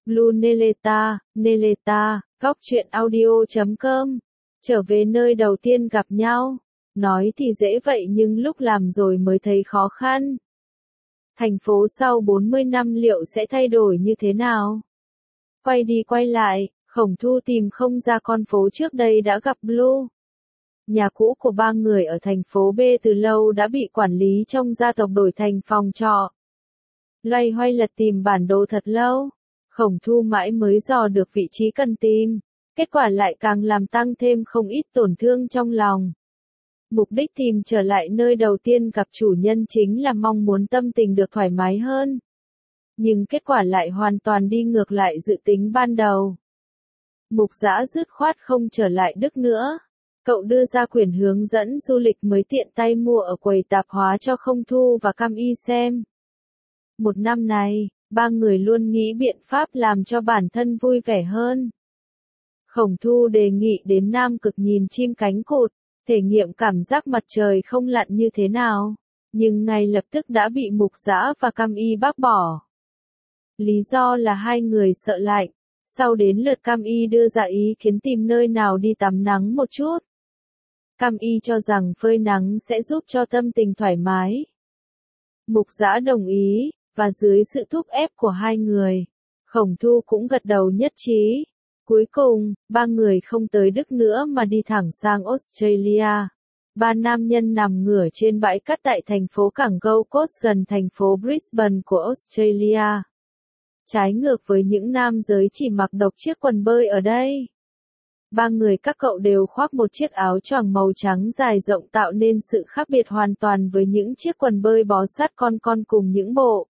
Blue Neleta, Neleta, góc truyện audio.com. Trở về nơi đầu tiên gặp nhau. Nói thì dễ vậy nhưng lúc làm rồi mới thấy khó khăn. Thành phố sau 40 năm liệu sẽ thay đổi như thế nào? Quay đi quay lại, Khổng Thu tìm không ra con phố trước đây đã gặp Blue. Nhà cũ của ba người ở thành phố B từ lâu đã bị quản lý trong gia tộc đổi thành phòng trọ. Loay hoay lật tìm bản đồ thật lâu, Khổng Thu mãi mới dò được vị trí cần tìm, kết quả lại càng làm tăng thêm không ít tổn thương trong lòng. Mục đích tìm trở lại nơi đầu tiên gặp chủ nhân chính là mong muốn tâm tình được thoải mái hơn. Nhưng kết quả lại hoàn toàn đi ngược lại dự tính ban đầu. Mục Dã dứt khoát không trở lại Đức nữa. Cậu đưa ra quyển hướng dẫn du lịch mới tiện tay mua ở quầy tạp hóa cho Khổng Thu và Cam Y xem. Một năm này, ba người luôn nghĩ biện pháp làm cho bản thân vui vẻ hơn. Khổng Thu đề nghị đến Nam Cực nhìn chim cánh cụt, thể nghiệm cảm giác mặt trời không lặn như thế nào, nhưng ngay lập tức đã bị Mục Dã và Cam Y bác bỏ. Lý do là hai người sợ lạnh, sau đến lượt Cam Y đưa ra ý kiến tìm nơi nào đi tắm nắng một chút. Cam Y cho rằng phơi nắng sẽ giúp cho tâm tình thoải mái. Mục Dã đồng ý, và dưới sự thúc ép của hai người, Khổng Thu cũng gật đầu nhất trí. Cuối cùng, ba người không tới Đức nữa mà đi thẳng sang Australia. Ba nam nhân nằm ngửa trên bãi cát tại thành phố cảng Gold Coast gần thành phố Brisbane của Australia. Trái ngược với những nam giới chỉ mặc độc chiếc quần bơi ở đây. Ba người các cậu đều khoác một chiếc áo choàng màu trắng dài rộng tạo nên sự khác biệt hoàn toàn với những chiếc quần bơi bó sát con cùng những bộ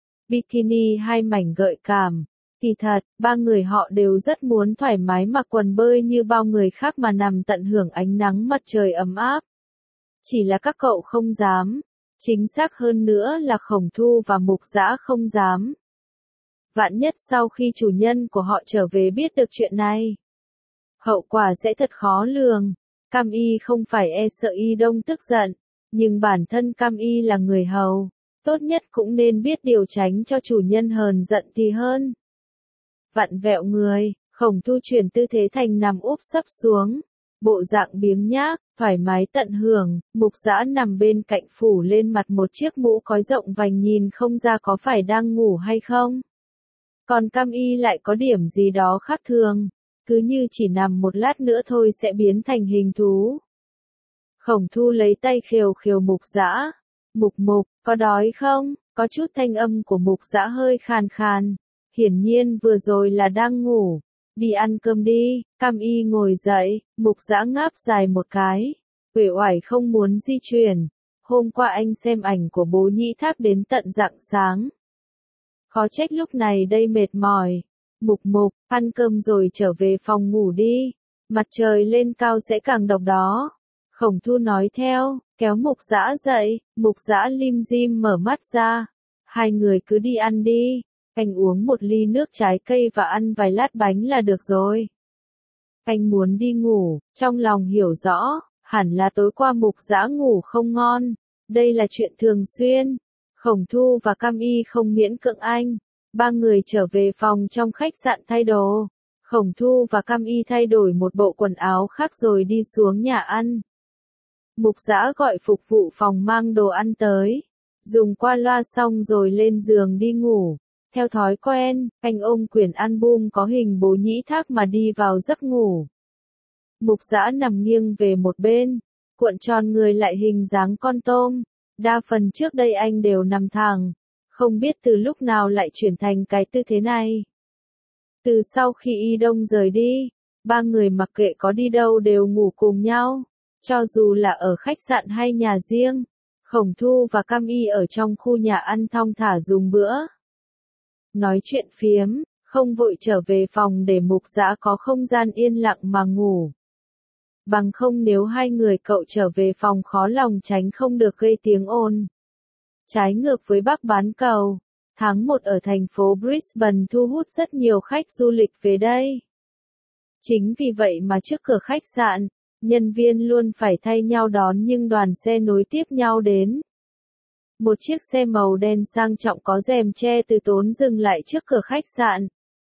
bikini hai mảnh gợi cảm. Kỳ thật, ba người họ đều rất muốn thoải mái mặc quần bơi như bao người khác mà nằm tận hưởng ánh nắng mặt trời ấm áp. Chỉ là các cậu không dám. Chính xác hơn nữa là Khổng Thu và Mục Dã không dám. Vạn nhất sau khi chủ nhân của họ trở về biết được chuyện này, hậu quả sẽ thật khó lường. Cam Y không phải e sợ Y Đông tức giận, nhưng bản thân Cam Y là người hầu, tốt nhất cũng nên biết điều tránh cho chủ nhân hờn giận thì hơn. Vặn vẹo người, Khổng Thu chuyển tư thế thành nằm úp sấp xuống, bộ dạng biếng nhác, thoải mái tận hưởng. Mục Dã nằm bên cạnh phủ lên mặt một chiếc mũ cói rộng vành nhìn không ra có phải đang ngủ hay không. Còn Cam Y lại có điểm gì đó khác thường, cứ như chỉ nằm một lát nữa thôi sẽ biến thành hình thú. Khổng Thu lấy tay khều khều Mục Dã. Mục, có đói không? Có chút thanh âm của Mục Dã hơi khàn khàn. Hiển nhiên vừa rồi là đang ngủ. Đi ăn cơm đi. Cam Y ngồi dậy, Mục Dã ngáp dài một cái. Uể oải không muốn di chuyển. Hôm qua anh xem ảnh của bố Nhĩ Thác đến tận rạng sáng. Khó trách lúc này đây mệt mỏi. Mục, ăn cơm rồi trở về phòng ngủ đi. Mặt trời lên cao sẽ càng độc đó. Khổng Thu nói theo, kéo Mục Dã dậy. Mục Dã lim dim mở mắt ra. Hai người cứ đi ăn đi. Anh uống một ly nước trái cây và ăn vài lát bánh là được rồi. Anh muốn đi ngủ, trong lòng hiểu rõ, hẳn là tối qua Mục Dã ngủ không ngon. Đây là chuyện thường xuyên. Khổng Thu và Cam Y không miễn cưỡng anh. Ba người trở về phòng trong khách sạn thay đồ. Khổng Thu và Cam Y thay đổi một bộ quần áo khác rồi đi xuống nhà ăn. Mục Dã gọi phục vụ phòng mang đồ ăn tới. Dùng qua loa xong rồi lên giường đi ngủ. Theo thói quen, anh ôm quyển album có hình bố Nhĩ Thác mà đi vào giấc ngủ. Mục Dã nằm nghiêng về một bên, cuộn tròn người lại hình dáng con tôm. Đa phần trước đây anh đều nằm thẳng, không biết từ lúc nào lại chuyển thành cái tư thế này. Từ sau khi Y Đông rời đi, ba người mặc kệ có đi đâu đều ngủ cùng nhau, cho dù là ở khách sạn hay nhà riêng. Khổng Thu và Cam Y ở trong khu nhà ăn thong thả dùng bữa. Nói chuyện phiếm, không vội trở về phòng để Mục Dã có không gian yên lặng mà ngủ. Bằng không nếu hai người cậu trở về phòng khó lòng tránh không được gây tiếng ồn. Trái ngược với Bắc bán cầu, tháng 1 ở thành phố Brisbane thu hút rất nhiều khách du lịch về đây. Chính vì vậy mà trước cửa khách sạn, nhân viên luôn phải thay nhau đón nhưng đoàn xe nối tiếp nhau đến. Một chiếc xe màu đen sang trọng có rèm che từ tốn dừng lại trước cửa khách sạn.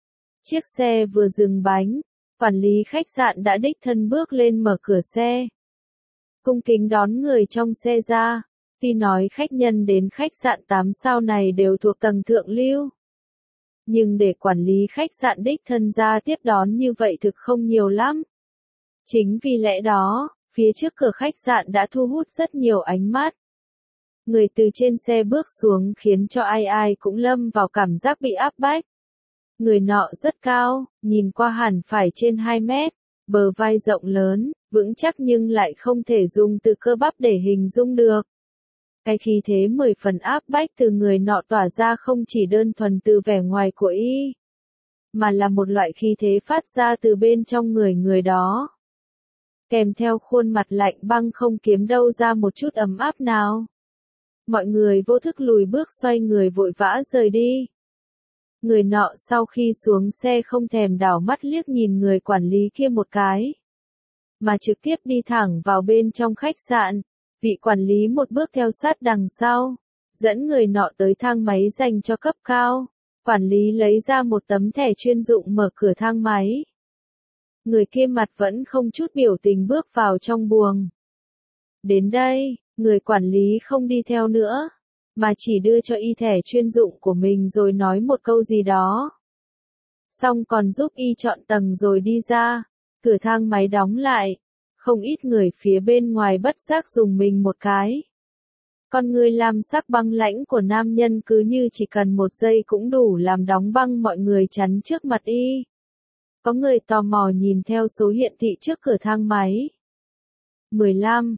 Chiếc xe vừa dừng bánh, quản lý khách sạn đã đích thân bước lên mở cửa xe. Cung kính đón người trong xe ra, tuy nói khách nhân đến khách sạn 8 sao này đều thuộc tầng thượng lưu. Nhưng để quản lý khách sạn đích thân ra tiếp đón như vậy thực không nhiều lắm. Chính vì lẽ đó, phía trước cửa khách sạn đã thu hút rất nhiều ánh mắt. Người từ trên xe bước xuống khiến cho ai ai cũng lâm vào cảm giác bị áp bách. Người nọ rất cao, nhìn qua hẳn phải trên 2 mét, bờ vai rộng lớn, vững chắc nhưng lại không thể dùng từ cơ bắp để hình dung được. Cái khí thế 10 phần áp bách từ người nọ tỏa ra không chỉ đơn thuần từ vẻ ngoài của y, mà là một loại khí thế phát ra từ bên trong người đó. Kèm theo khuôn mặt lạnh băng không kiếm đâu ra một chút ấm áp nào. Mọi người vô thức lùi bước xoay người vội vã rời đi. Người nọ sau khi xuống xe không thèm đảo mắt liếc nhìn người quản lý kia một cái, mà trực tiếp đi thẳng vào bên trong khách sạn. Vị quản lý một bước theo sát đằng sau, dẫn người nọ tới thang máy dành cho cấp cao. Quản lý lấy ra một tấm thẻ chuyên dụng mở cửa thang máy. Người kia mặt vẫn không chút biểu tình bước vào trong buồng. Đến đây, người quản lý không đi theo nữa, mà chỉ đưa cho y thẻ chuyên dụng của mình rồi nói một câu gì đó. Xong còn giúp y chọn tầng rồi đi ra, cửa thang máy đóng lại. Không ít người phía bên ngoài bất giác dùng mình một cái. Con người lam sắc băng lãnh của nam nhân cứ như chỉ cần một giây cũng đủ làm đóng băng mọi người chắn trước mặt y. Có người tò mò nhìn theo số hiển thị trước cửa thang máy. 15,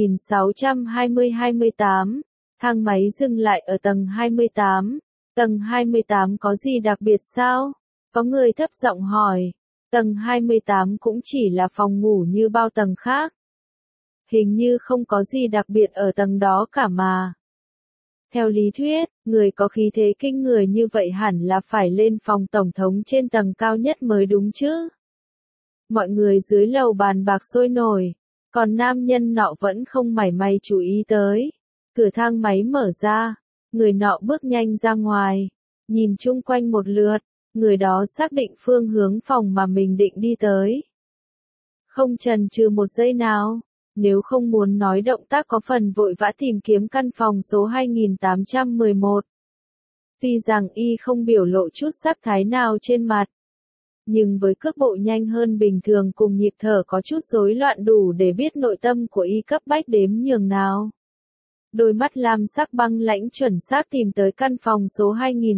1620-28. Thang máy dừng lại ở tầng 28. Tầng 28 có gì đặc biệt sao? Có người thấp giọng hỏi. Tầng 28 cũng chỉ là phòng ngủ như bao tầng khác. Hình như không có gì đặc biệt ở tầng đó cả mà. Theo lý thuyết, người có khí thế kinh người như vậy hẳn là phải lên phòng tổng thống trên tầng cao nhất mới đúng chứ. Mọi người dưới lầu bàn bạc sôi nổi, còn nam nhân nọ vẫn không mảy may chú ý tới. Cửa thang máy mở ra, người nọ bước nhanh ra ngoài, nhìn chung quanh một lượt. Người đó xác định phương hướng phòng mà mình định đi tới. Không chần chừ một giây nào, nếu không muốn nói động tác có phần vội vã tìm kiếm căn phòng số 2811. Tuy rằng y không biểu lộ chút sắc thái nào trên mặt, nhưng với cước bộ nhanh hơn bình thường cùng nhịp thở có chút rối loạn đủ để biết nội tâm của y cấp bách đếm nhường nào. Đôi mắt lam sắc băng lãnh chuẩn xác tìm tới căn phòng số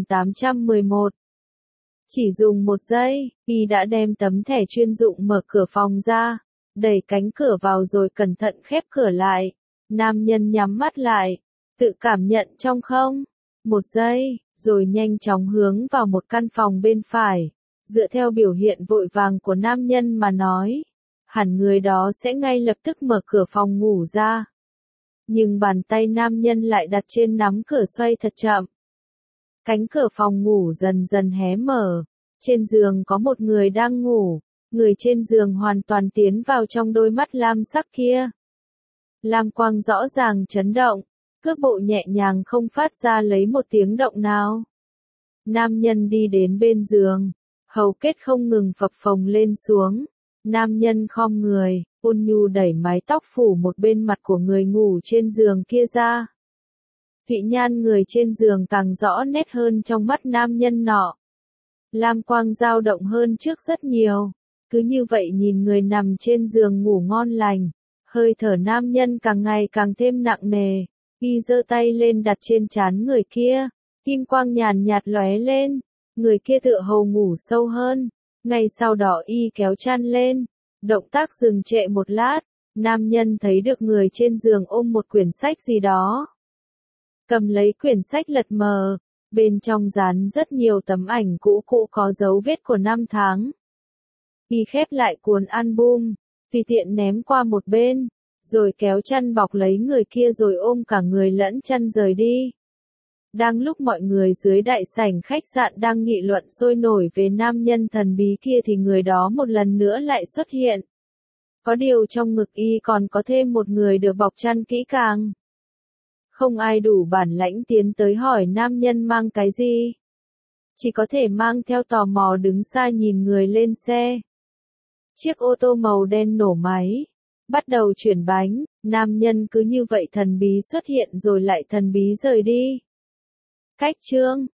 2811. Chỉ dùng một giây, y đã đem tấm thẻ chuyên dụng mở cửa phòng ra, đẩy cánh cửa vào rồi cẩn thận khép cửa lại. Nam nhân nhắm mắt lại, tự cảm nhận trong không. Một giây, rồi nhanh chóng hướng vào một căn phòng bên phải. Dựa theo biểu hiện vội vàng của nam nhân mà nói, hẳn người đó sẽ ngay lập tức mở cửa phòng ngủ ra. Nhưng bàn tay nam nhân lại đặt trên nắm cửa xoay thật chậm. Cánh cửa phòng ngủ dần dần hé mở. Trên giường có một người đang ngủ. Người trên giường hoàn toàn tiến vào trong đôi mắt lam sắc kia. Lam quang rõ ràng chấn động. Cước bộ nhẹ nhàng không phát ra lấy một tiếng động nào. Nam nhân đi đến bên giường. Hầu kết không ngừng phập phồng lên xuống. Nam nhân khom người, ôn nhu đẩy mái tóc phủ một bên mặt của người ngủ trên giường kia ra. Thụy nhan người trên giường càng rõ nét hơn trong mắt nam nhân nọ. Lam quang dao động hơn trước rất nhiều. Cứ như vậy nhìn người nằm trên giường ngủ ngon lành. Hơi thở nam nhân càng ngày càng thêm nặng nề. Y giơ tay lên đặt trên trán người kia. Kim quang nhàn nhạt lóe lên. Người kia tựa hồ ngủ sâu hơn. Ngay sau đó y kéo chăn lên. Động tác dừng trệ một lát. Nam nhân thấy được người trên giường ôm một quyển sách gì đó. Cầm lấy quyển sách lật mờ. Bên trong dán rất nhiều tấm ảnh cũ có dấu vết của năm tháng. Y khép lại cuốn album. Tùy tiện ném qua một bên. Rồi kéo chăn bọc lấy người kia rồi ôm cả người lẫn chăn rời đi. Đang lúc mọi người dưới đại sảnh khách sạn đang nghị luận sôi nổi về nam nhân thần bí kia thì người đó một lần nữa lại xuất hiện. Có điều trong ngực y còn có thêm một người được bọc chăn kỹ càng. Không ai đủ bản lãnh tiến tới hỏi nam nhân mang cái gì. chỉ có thể mang theo tò mò đứng xa nhìn người lên xe. Chiếc ô tô màu đen nổ máy, bắt đầu chuyển bánh, nam nhân cứ như vậy thần bí xuất hiện rồi lại thần bí rời đi. Cách chương